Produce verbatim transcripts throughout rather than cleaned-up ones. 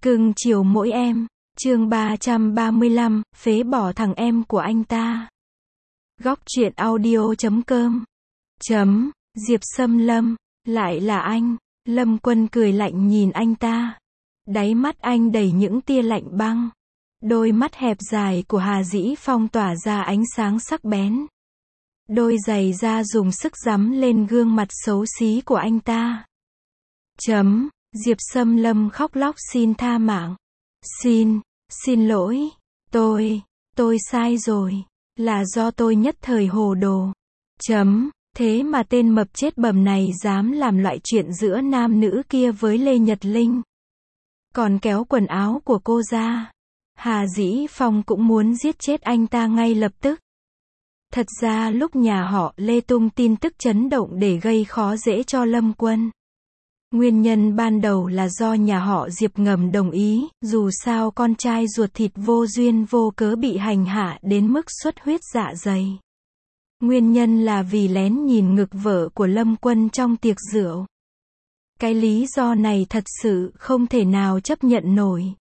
Cưng chiều mỗi em. Chương ba trăm ba mươi lăm, phế bỏ thằng em của anh ta. Góc truyện audio chấm com. Chấm, Diệp Sâm Lâm, lại là anh. Lâm Quân cười lạnh nhìn anh ta. Đáy mắt anh đầy những tia lạnh băng. Đôi mắt hẹp dài của Hà Dĩ Phong tỏa ra ánh sáng sắc bén. Đôi giày da dùng sức giẫm lên gương mặt xấu xí của anh ta. Chấm, Diệp Sâm Lâm khóc lóc xin tha mạng. Xin, xin lỗi, tôi, tôi sai rồi, là do tôi nhất thời hồ đồ. Chấm, thế mà tên mập chết bầm này dám làm loại chuyện giữa nam nữ kia với Lê Nhật Linh. Còn kéo quần áo của cô ra. Hà Dĩ Phong cũng muốn giết chết anh ta ngay lập tức. Thật ra lúc nhà họ Lê tung tin tức chấn động để gây khó dễ cho Lâm Quân. Nguyên nhân ban đầu là do nhà họ Diệp ngầm đồng ý, dù sao con trai ruột thịt vô duyên vô cớ bị hành hạ đến mức xuất huyết dạ dày. Nguyên nhân là vì lén nhìn ngực vợ của Lâm Quân trong tiệc rượu. Cái lý do này thật sự không thể nào chấp nhận nổi.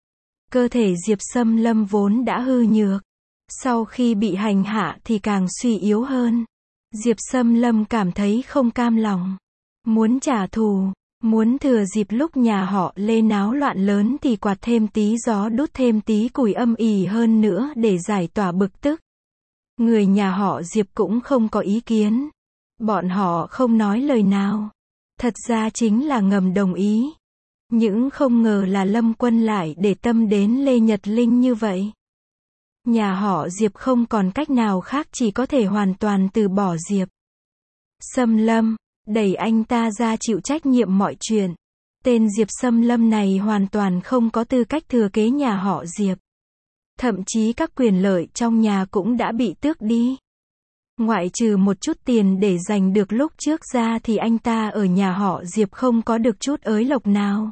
Cơ thể Diệp Sâm Lâm vốn đã hư nhược. Sau khi bị hành hạ thì càng suy yếu hơn. Diệp Sâm Lâm cảm thấy không cam lòng. Muốn trả thù, muốn thừa dịp lúc nhà họ Lê náo loạn lớn thì quạt thêm tí gió đốt thêm tí củi âm ỉ hơn nữa để giải tỏa bực tức. Người nhà họ Diệp cũng không có ý kiến. Bọn họ không nói lời nào. Thật ra chính là ngầm đồng ý. Nhưng không ngờ là Lâm Quân lại để tâm đến Lê Nhật Linh như vậy. Nhà họ Diệp không còn cách nào khác chỉ có thể hoàn toàn từ bỏ Diệp Sâm Lâm, đẩy anh ta ra chịu trách nhiệm mọi chuyện. Tên Diệp Sâm Lâm này hoàn toàn không có tư cách thừa kế nhà họ Diệp. Thậm chí các quyền lợi trong nhà cũng đã bị tước đi. Ngoại trừ một chút tiền để giành được lúc trước ra thì anh ta ở nhà họ Diệp không có được chút ới lộc nào.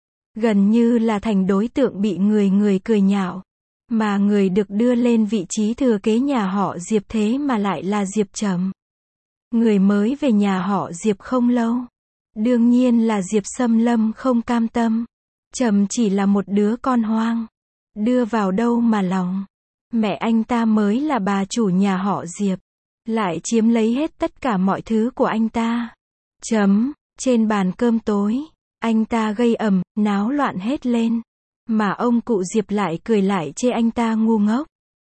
Gần như là thành đối tượng bị người người cười nhạo. Mà người được đưa lên vị trí thừa kế nhà họ Diệp thế mà lại là Diệp Trầm. Người mới về nhà họ Diệp không lâu. Đương nhiên là Diệp Sâm Lâm không cam tâm. Trầm chỉ là một đứa con hoang. Đưa vào đâu mà lòng. Mẹ anh ta mới là bà chủ nhà họ Diệp. Lại chiếm lấy hết tất cả mọi thứ của anh ta. Chấm, trên bàn cơm tối. Anh ta gây ầm, náo loạn hết lên. Mà ông cụ Diệp lại cười lại chê anh ta ngu ngốc.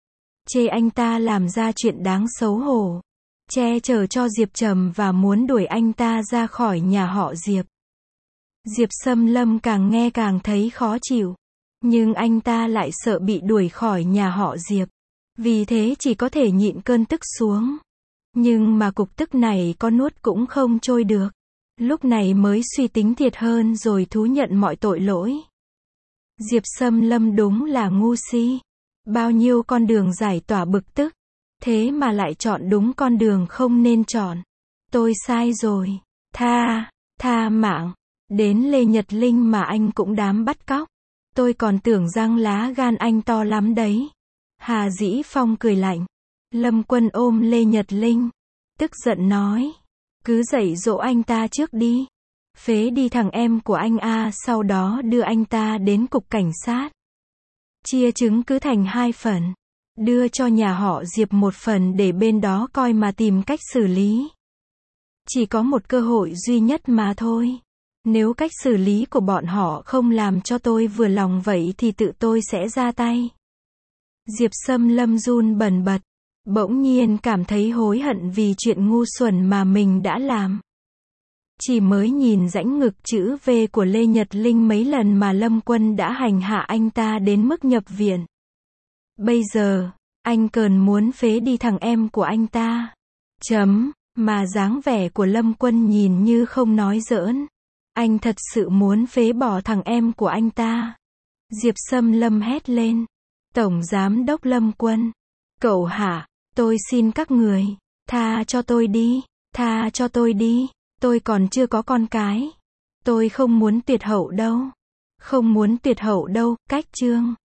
Chê anh ta làm ra chuyện đáng xấu hổ. Che chở cho Diệp Trầm và muốn đuổi anh ta ra khỏi nhà họ Diệp. Diệp Sâm Lâm càng nghe càng thấy khó chịu. Nhưng anh ta lại sợ bị đuổi khỏi nhà họ Diệp. Vì thế chỉ có thể nhịn cơn tức xuống. Nhưng mà cục tức này có nuốt cũng không trôi được. Lúc này mới suy tính thiệt hơn rồi thú nhận mọi tội lỗi. Diệp Sâm Lâm đúng là ngu si. Bao nhiêu con đường giải tỏa bực tức. Thế mà lại chọn đúng con đường không nên chọn. Tôi sai rồi. Tha, tha mạng. Đến Lê Nhật Linh mà anh cũng dám bắt cóc. Tôi còn tưởng răng lá gan anh to lắm đấy. Hà Dĩ Phong cười lạnh. Lâm Quân ôm Lê Nhật Linh. Tức giận nói. Cứ dạy dỗ anh ta trước đi. Phế đi thằng em của anh a, sau đó đưa anh ta đến cục cảnh sát. Chia chứng cứ thành hai phần. Đưa cho nhà họ Diệp một phần để bên đó coi mà tìm cách xử lý. Chỉ có một cơ hội duy nhất mà thôi. Nếu cách xử lý của bọn họ không làm cho tôi vừa lòng vậy thì tự tôi sẽ ra tay. Diệp Sâm Lâm run bần bật. Bỗng nhiên cảm thấy hối hận vì chuyện ngu xuẩn mà mình đã làm. Chỉ mới nhìn rãnh ngực chữ V của Lê Nhật Linh mấy lần mà Lâm Quân đã hành hạ anh ta đến mức nhập viện. Bây giờ, anh cờn muốn phế đi thằng em của anh ta. Chấm, mà dáng vẻ của Lâm Quân nhìn như không nói giỡn. Anh thật sự muốn phế bỏ thằng em của anh ta. Diệp Sâm Lâm hét lên. Tổng Giám đốc Lâm Quân. Cậu hả? Tôi xin các người. Tha cho tôi đi. Tha cho tôi đi. Tôi còn chưa có con cái. Tôi không muốn tuyệt hậu đâu. Không muốn tuyệt hậu đâu, cách chương.